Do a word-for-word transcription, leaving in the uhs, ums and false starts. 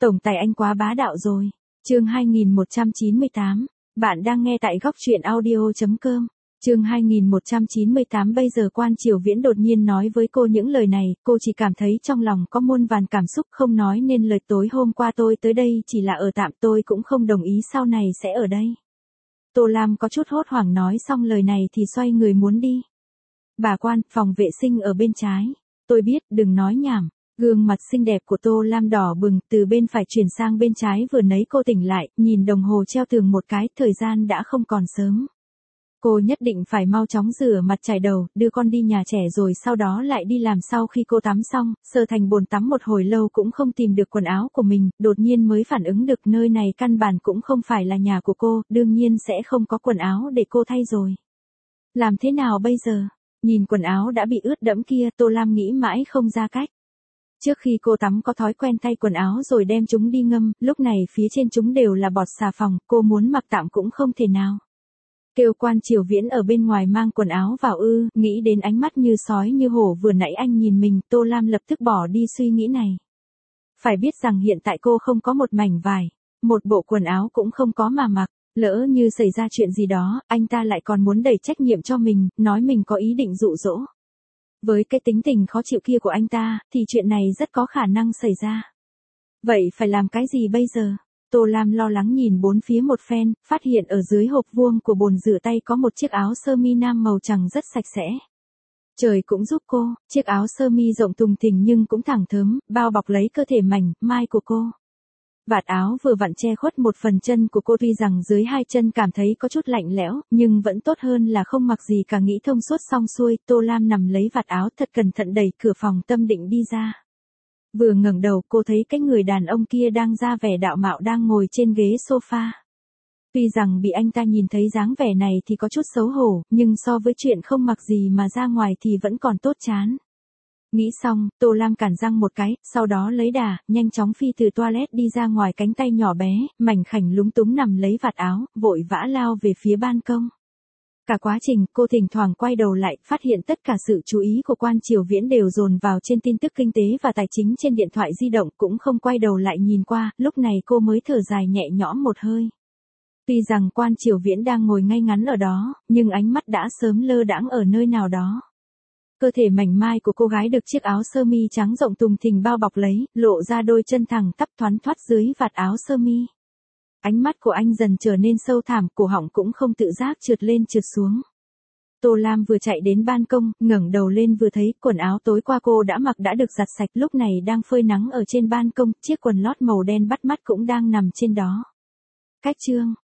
Tổng tài anh quá bá đạo rồi. Chương hai nghìn một trăm chín mươi tám. Bạn đang nghe tại góc truyện audio chấm com. Chương hai nghìn một trăm chín mươi tám. Bây giờ Quan Triều Viễn đột nhiên nói với cô những lời này, cô chỉ cảm thấy trong lòng có muôn vàn cảm xúc không nói nên lời. Tối hôm qua tôi tới đây chỉ là ở tạm, tôi cũng không đồng ý sau này sẽ ở đây. Tô Lam có chút hốt hoảng nói xong lời này thì xoay người muốn đi. Bà Quan, phòng vệ sinh ở bên trái. Tôi biết, đừng nói nhảm. Gương mặt xinh đẹp của Tô Lam đỏ bừng, từ bên phải chuyển sang bên trái, vừa nãy cô tỉnh lại, nhìn đồng hồ treo tường một cái, thời gian đã không còn sớm. Cô nhất định phải mau chóng rửa mặt chải đầu, đưa con đi nhà trẻ rồi sau đó lại đi làm. Sau khi cô tắm xong, sờ thành bồn tắm một hồi lâu cũng không tìm được quần áo của mình, đột nhiên mới phản ứng được nơi này căn bản cũng không phải là nhà của cô, đương nhiên sẽ không có quần áo để cô thay rồi. Làm thế nào bây giờ? Nhìn quần áo đã bị ướt đẫm kia, Tô Lam nghĩ mãi không ra cách. Trước khi cô tắm có thói quen thay quần áo rồi đem chúng đi ngâm, lúc này phía trên chúng đều là bọt xà phòng, cô muốn mặc tạm cũng không thể nào. Kêu Quan Triều Viễn ở bên ngoài mang quần áo vào ư, nghĩ đến ánh mắt như sói như hổ vừa nãy anh nhìn mình, Tô Lam lập tức bỏ đi suy nghĩ này. Phải biết rằng hiện tại cô không có một mảnh vải, một bộ quần áo cũng không có mà mặc, lỡ như xảy ra chuyện gì đó, anh ta lại còn muốn đẩy trách nhiệm cho mình, nói mình có ý định dụ dỗ. Với cái tính tình khó chịu kia của anh ta, thì chuyện này rất có khả năng xảy ra. Vậy phải làm cái gì bây giờ? Tô Lam lo lắng nhìn bốn phía một phen, phát hiện ở dưới hộp vuông của bồn rửa tay có một chiếc áo sơ mi nam màu trắng rất sạch sẽ. Trời cũng giúp cô, chiếc áo sơ mi rộng thùng thình nhưng cũng thẳng thớm, bao bọc lấy cơ thể mảnh mai của cô. Vạt áo vừa vặn che khuất một phần chân của cô, tuy rằng dưới hai chân cảm thấy có chút lạnh lẽo, nhưng vẫn tốt hơn là không mặc gì cả. Nghĩ thông suốt xong xuôi, Tô Lam nằm lấy vạt áo thật cẩn thận đẩy cửa phòng, tâm định đi ra. Vừa ngẩng đầu cô thấy cái người đàn ông kia đang ra vẻ đạo mạo đang ngồi trên ghế sofa. Tuy rằng bị anh ta nhìn thấy dáng vẻ này thì có chút xấu hổ, nhưng so với chuyện không mặc gì mà ra ngoài thì vẫn còn tốt chán. Nghĩ xong, Tô Lam cản răng một cái, sau đó lấy đà, nhanh chóng phi từ toilet đi ra ngoài, cánh tay nhỏ bé, mảnh khảnh lúng túng nằm lấy vạt áo, vội vã lao về phía ban công. Cả quá trình, cô thỉnh thoảng quay đầu lại, phát hiện tất cả sự chú ý của Quan Triều Viễn đều dồn vào trên tin tức kinh tế và tài chính trên điện thoại di động, cũng không quay đầu lại nhìn qua, lúc này cô mới thở dài nhẹ nhõm một hơi. Tuy rằng Quan Triều Viễn đang ngồi ngay ngắn ở đó, nhưng ánh mắt đã sớm lơ đãng ở nơi nào đó. Cơ thể mảnh mai của cô gái được chiếc áo sơ mi trắng rộng thùng thình bao bọc lấy, lộ ra đôi chân thẳng tắp thoăn thoắt dưới vạt áo sơ mi. Ánh mắt của anh dần trở nên sâu thẳm, cổ họng cũng không tự giác trượt lên trượt xuống. Tô Lam vừa chạy đến ban công, ngẩng đầu lên vừa thấy quần áo tối qua cô đã mặc đã được giặt sạch, lúc này đang phơi nắng ở trên ban công, chiếc quần lót màu đen bắt mắt cũng đang nằm trên đó. Cách chương